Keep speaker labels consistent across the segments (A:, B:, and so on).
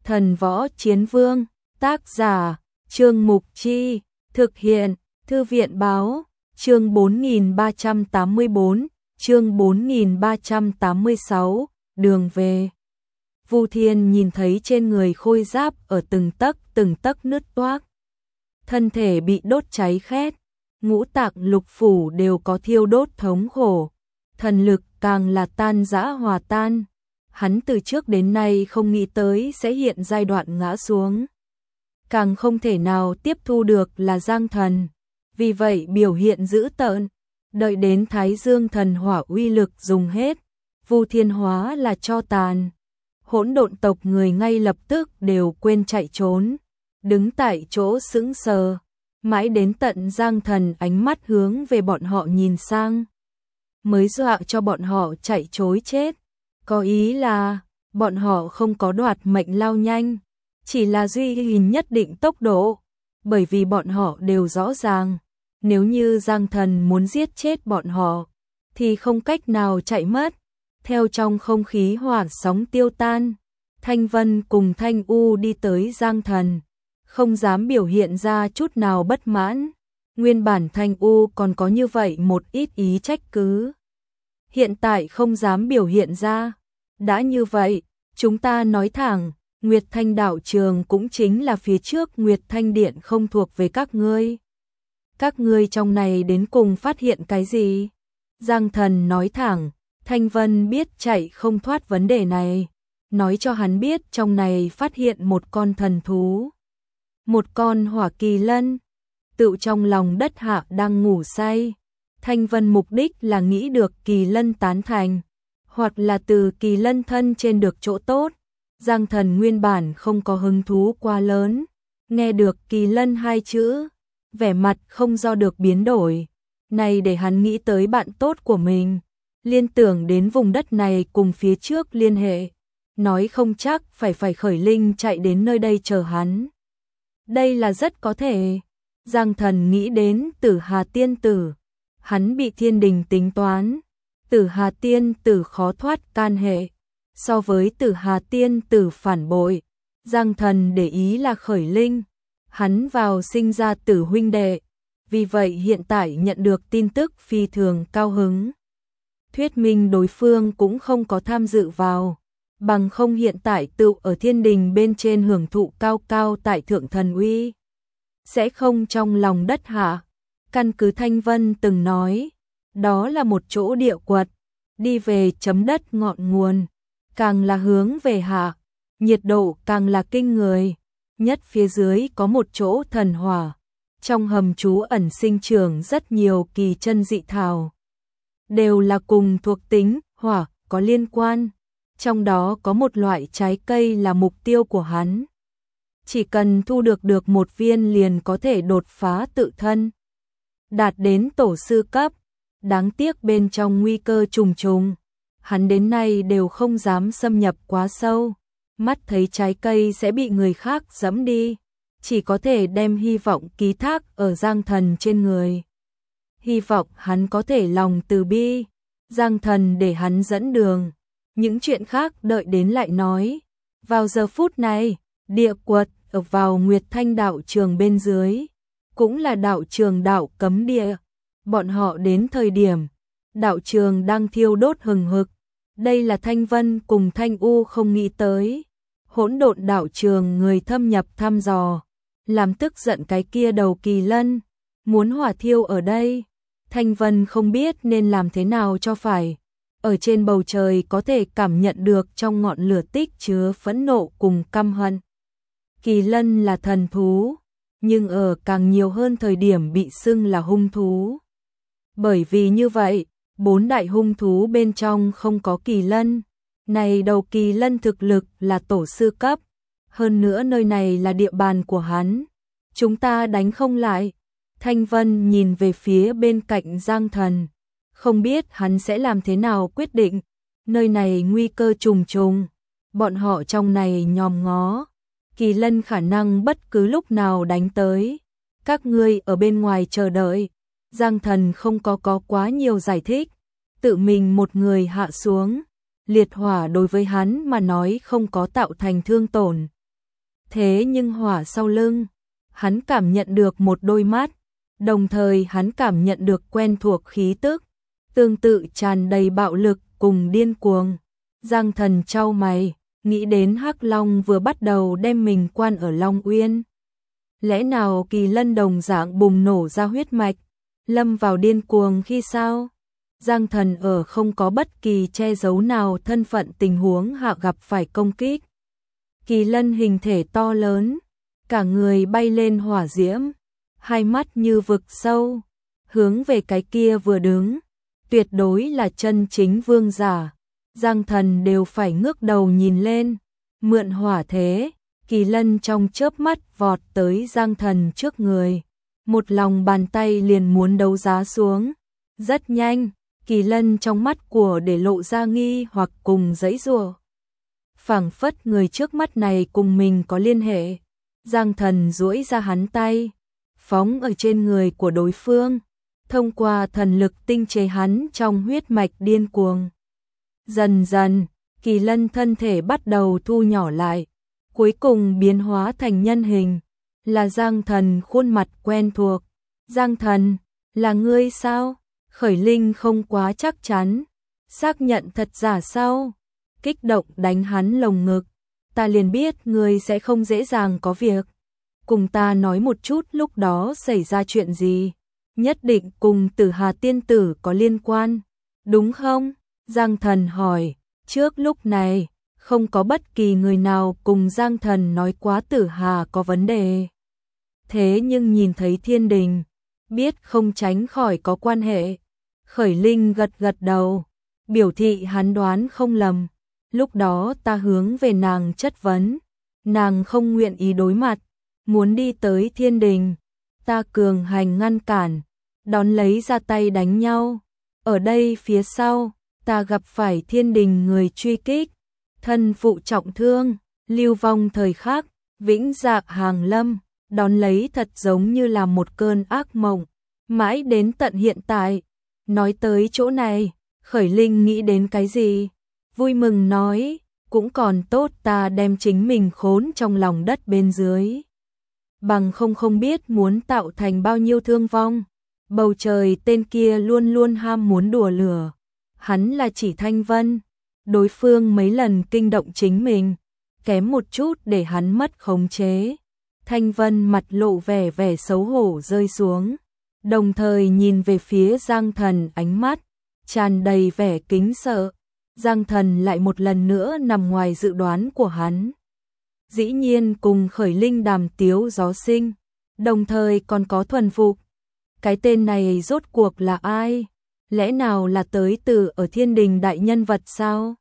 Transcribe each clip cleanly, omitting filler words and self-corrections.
A: Thần võ chiến vương, tác giả, Trương Mục Chi, thực hiện, Thư viện báo, chương 4384, chương 4386, đường về. Vu Thiên nhìn thấy trên người khôi giáp ở từng tấc nứt toác. Thân thể bị đốt cháy khét, ngũ tạng lục phủ đều có thiêu đốt thống khổ. Thần lực càng là tan rã hòa tan. Hắn từ trước đến nay không nghĩ tới sẽ hiện giai đoạn ngã xuống. Càng không thể nào tiếp thu được là Giang Thần. Vì vậy biểu hiện dữ tợn. Đợi đến Thái Dương thần hỏa uy lực dùng hết, Vu Thiên hóa là tro tàn. Hỗn độn tộc người ngay lập tức đều quên chạy trốn, đứng tại chỗ sững sờ, mãi đến tận Giang Thần ánh mắt hướng về bọn họ nhìn sang, mới dọa cho bọn họ chạy trối chết. Có ý là bọn họ không có đoạt mệnh lao nhanh, chỉ là duy trì nhất định tốc độ, bởi vì bọn họ đều rõ ràng, nếu như Giang Thần muốn giết chết bọn họ thì không cách nào chạy mất. Theo trong không khí hỏa sóng tiêu tan, Thanh Vân cùng Thanh U đi tới Giang Thần, không dám biểu hiện ra chút nào bất mãn. Nguyên bản Thanh U còn có như vậy một ít ý trách cứ, hiện tại không dám biểu hiện ra. Đã như vậy, chúng ta nói thẳng, Nguyệt Thanh đạo trường cũng chính là phía trước Nguyệt Thanh điện không thuộc về các ngươi. Các ngươi trong này đến cùng phát hiện cái gì? Giang Thần nói thẳng. Thanh Vân biết chạy không thoát vấn đề này, nói cho hắn biết trong này phát hiện một con thần thú, một con hỏa kỳ lân, tự trong lòng đất hạ đang ngủ say. Thanh Vân mục đích là nghĩ được kỳ lân tán thành, hoặc là từ kỳ lân thân trên được chỗ tốt. Giang Thần nguyên bản không có hứng thú quá lớn, nghe được kỳ lân hai chữ, vẻ mặt không do được biến đổi. Này để hắn nghĩ tới bạn tốt của mình, liên tưởng đến vùng đất này cùng phía trước liên hệ, nói không chắc phải khởi linh chạy đến nơi đây chờ hắn. Đây là rất có thể. Giang Thần nghĩ đến Tử Hà tiên tử, hắn bị thiên đình tính toán, Tử Hà tiên tử khó thoát can hệ. So với Tử Hà tiên tử phản bội, Giang Thần để ý là khởi linh, hắn vào sinh ra tử huynh đệ, vì vậy hiện tại nhận được tin tức phi thường cao hứng. Thuyết minh đối phương cũng không có tham dự vào, bằng không hiện tại tự ở thiên đình bên trên hưởng thụ cao cao tại thượng thần uy, sẽ không trong lòng đất hạ. Căn cứ Thanh Vân từng nói, đó là một chỗ địa quật, đi về chấm đất ngọn nguồn, càng là hướng về hạ, nhiệt độ càng là kinh người. Nhất phía dưới có một chỗ thần hỏa, trong hầm trú ẩn sinh trưởng rất nhiều kỳ chân dị thảo, đều là cùng thuộc tính hỏa có liên quan. Trong đó có một loại trái cây là mục tiêu của hắn, chỉ cần thu được một viên liền có thể đột phá tự thân, đạt đến tổ sư cấp. Đáng tiếc bên trong nguy cơ trùng trùng, hắn đến nay đều không dám xâm nhập quá sâu, mắt thấy trái cây sẽ bị người khác giẫm đi, chỉ có thể đem hy vọng ký thác ở Giang Thần trên người. Hy vọng hắn có thể lòng từ bi, Giang Thần để hắn dẫn đường, những chuyện khác đợi đến lại nói. Vào giờ phút này, địa quật ở vào Nguyệt Thanh đạo trường bên dưới, cũng là đạo trường đạo cấm địa. Bọn họ đến thời điểm, đạo trường đang thiêu đốt hừng hực. Đây là Thanh Vân cùng Thanh U không nghĩ tới. Hỗn độn đạo trường người thâm nhập thăm dò, làm tức giận cái kia đầu kỳ lân, muốn hỏa thiêu ở đây. Thanh Vân không biết nên làm thế nào cho phải. Ở trên bầu trời có thể cảm nhận được trong ngọn lửa tích chứa phẫn nộ cùng căm hận. Kỳ lân là thần thú, nhưng ở càng nhiều hơn thời điểm bị xưng là hung thú. Bởi vì như vậy, 4 đại hung thú bên trong không có kỳ lân. Này đầu kỳ lân thực lực là tổ sư cấp, hơn nữa nơi này là địa bàn của hắn, chúng ta đánh không lại. Thanh Vân nhìn về phía bên cạnh Giang Thần, không biết hắn sẽ làm thế nào quyết định. Nơi này nguy cơ trùng trùng, bọn họ trong này nhòm ngó, kỳ lân khả năng bất cứ lúc nào đánh tới. Các ngươi ở bên ngoài chờ đợi. Giang Thần không có quá nhiều giải thích, tự mình một người hạ xuống. Liệt hỏa đối với hắn mà nói không có tạo thành thương tổn, Thế nhưng hỏa sau lưng, hắn cảm nhận được một đôi mắt, đồng thời hắn cảm nhận được quen thuộc khí tức, tương tự tràn đầy bạo lực cùng điên cuồng. Giang Thần chau mày, nghĩ đến Hắc Long vừa bắt đầu đem mình quan ở Long Uyên. Lẽ nào Kỳ Lân đồng dạng bùng nổ ra huyết mạch, lâm vào điên cuồng khi sao? Giang Thần ở không có bất kỳ che giấu nào thân phận tình huống hạ gặp phải công kích. Kỳ Lân hình thể to lớn, cả người bay lên hỏa diễm, hai mắt như vực sâu, hướng về cái kia vừa đứng, tuyệt đối là chân chính vương giả. Giang Thần đều phải ngước đầu nhìn lên, mượn hỏa thế, Kỳ Lân trong chớp mắt vọt tới Giang Thần trước người, một lòng bàn tay liền muốn đấu giá xuống. Rất nhanh, Kỳ Lân trong mắt của để lộ ra nghi hoặc cùng giãy giụa. Phảng phất người trước mắt này cùng mình có liên hệ. Giang Thần duỗi ra hắn tay, phóng ở trên người của đối phương, thông qua thần lực tinh chế hắn trong huyết mạch điên cuồng. Dần dần, Kỳ Lân thân thể bắt đầu thu nhỏ lại, cuối cùng biến hóa thành nhân hình, là Giang Thần khuôn mặt quen thuộc. Giang Thần, là ngươi sao? Khởi Linh không quá chắc chắn, xác nhận thật giả sao? Kích động đánh hắn lồng ngực, ta liền biết ngươi sẽ không dễ dàng có việc. Cùng ta nói một chút lúc đó xảy ra chuyện gì, nhất định cùng Tử Hà tiên tử có liên quan, đúng không? Giang Thần hỏi, trước lúc này, không có bất kỳ người nào cùng Giang Thần nói quá Tử Hà có vấn đề. Thế nhưng nhìn thấy thiên đình, biết không tránh khỏi có quan hệ. Khởi Linh gật gật đầu, biểu thị hắn đoán không lầm. Lúc đó ta hướng về nàng chất vấn, nàng không nguyện ý đối mặt, muốn đi tới thiên đình. Ta cường hành ngăn cản, đón lấy ra tay đánh nhau. Ở đây phía sau, ta gặp phải thiên đình người truy kích, thân phụ trọng thương, lưu vong thời khắc, vĩnh dạng hàng lâm, đón lấy thật giống như là một cơn ác mộng, mãi đến tận hiện tại. Nói tới chỗ này, Khởi Linh nghĩ đến cái gì? Vui mừng nói, cũng còn tốt ta đem chính mình khốn trong lòng đất bên dưới. Bằng không biết muốn tạo thành bao nhiêu thương vong. Bầu trời tên kia luôn luôn ham muốn đùa lửa. Hắn là chỉ Thanh Vân. Đối phương mấy lần kinh động chính mình, kém một chút để hắn mất khống chế. Thanh Vân mặt lộ vẻ xấu hổ rơi xuống, đồng thời nhìn về phía Giang Thần, ánh mắt tràn đầy vẻ kính sợ. Giang Thần lại một lần nữa nằm ngoài dự đoán của hắn. Dĩ nhiên cùng Khởi Linh đàm tiếu gió sinh, đồng thời còn có thuần phục. Cái tên này rốt cuộc là ai? Lẽ nào là tới từ ở thiên đình đại nhân vật sao?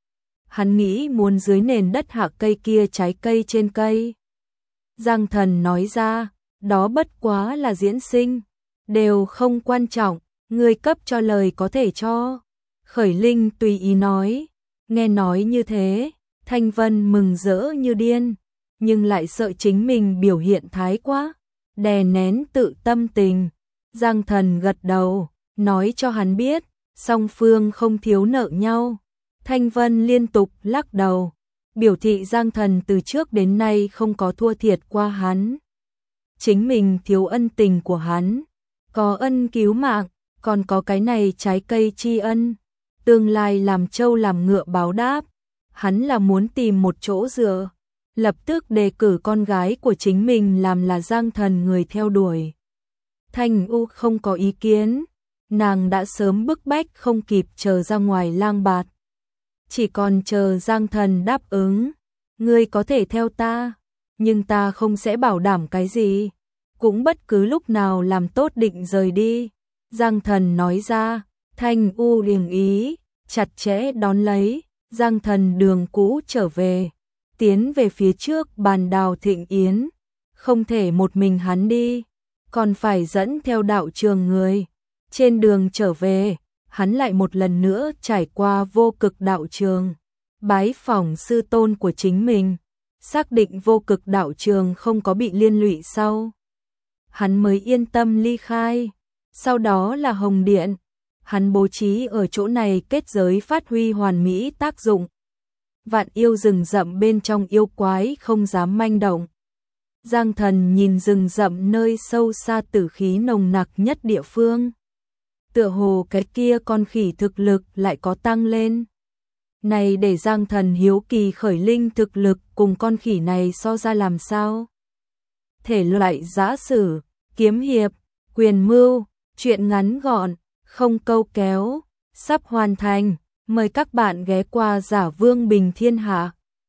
A: Hắn nghĩ muốn dưới nền đất hạ cây kia trái cây trên cây. Giang Thần nói ra, đó bất quá là diễn sinh, đều không quan trọng, ngươi cấp cho lời có thể cho. Khởi Linh tùy ý nói, nghe nói như thế, Thanh Vân mừng rỡ như điên, nhưng lại sợ chính mình biểu hiện thái quá, đè nén tự tâm tình. Giang Thần gật đầu, nói cho hắn biết, song phương không thiếu nợ nhau. Thanh Vân liên tục lắc đầu, biểu thị Giang Thần từ trước đến nay không có thua thiệt qua hắn. Chính mình thiếu ân tình của hắn, có ân cứu mạng, còn có cái này trái cây tri ân, tương lai làm trâu làm ngựa báo đáp. Hắn là muốn tìm một chỗ dựa, lập tức đề cử con gái của chính mình làm là Giang Thần người theo đuổi. Thanh U không có ý kiến, nàng đã sớm bức bách không kịp chờ ra ngoài lang bạt. Chỉ còn chờ Giang Thần đáp ứng, ngươi có thể theo ta, nhưng ta không sẽ bảo đảm cái gì, cũng bất cứ lúc nào làm tốt định rời đi. Giang Thần nói ra, Thanh U đồng ý, chặt chẽ đón lấy. Giang Thần đường cũ trở về, tiến về phía trước bàn đào thịnh yến, không thể một mình hắn đi, còn phải dẫn theo đạo trường người. Trên đường trở về, hắn lại một lần nữa trải qua vô cực đạo trường, bái phỏng sư tôn của chính mình, xác định vô cực đạo trường không có bị liên lụy sau. Hắn mới yên tâm ly khai, sau đó là Hồng Điện. Hắn bố trí ở chỗ này kết giới phát huy hoàn mỹ tác dụng. vạn yêu rừng rậm bên trong yêu quái không dám manh động. Giang Thần nhìn rừng rậm nơi sâu xa tử khí nồng nặc nhất địa phương. Tựa hồ cái kia con khỉ thực lực lại có tăng lên. Này để Giang Thần hiếu kỳ khởi linh thực lực cùng con khỉ này so ra làm sao? Thể loại giã sử, kiếm hiệp, quyền mưu, truyện ngắn gọn, không câu kéo, sắp hoàn thành. Mời các bạn ghé qua Giả Vương Bình Thiên Hạ.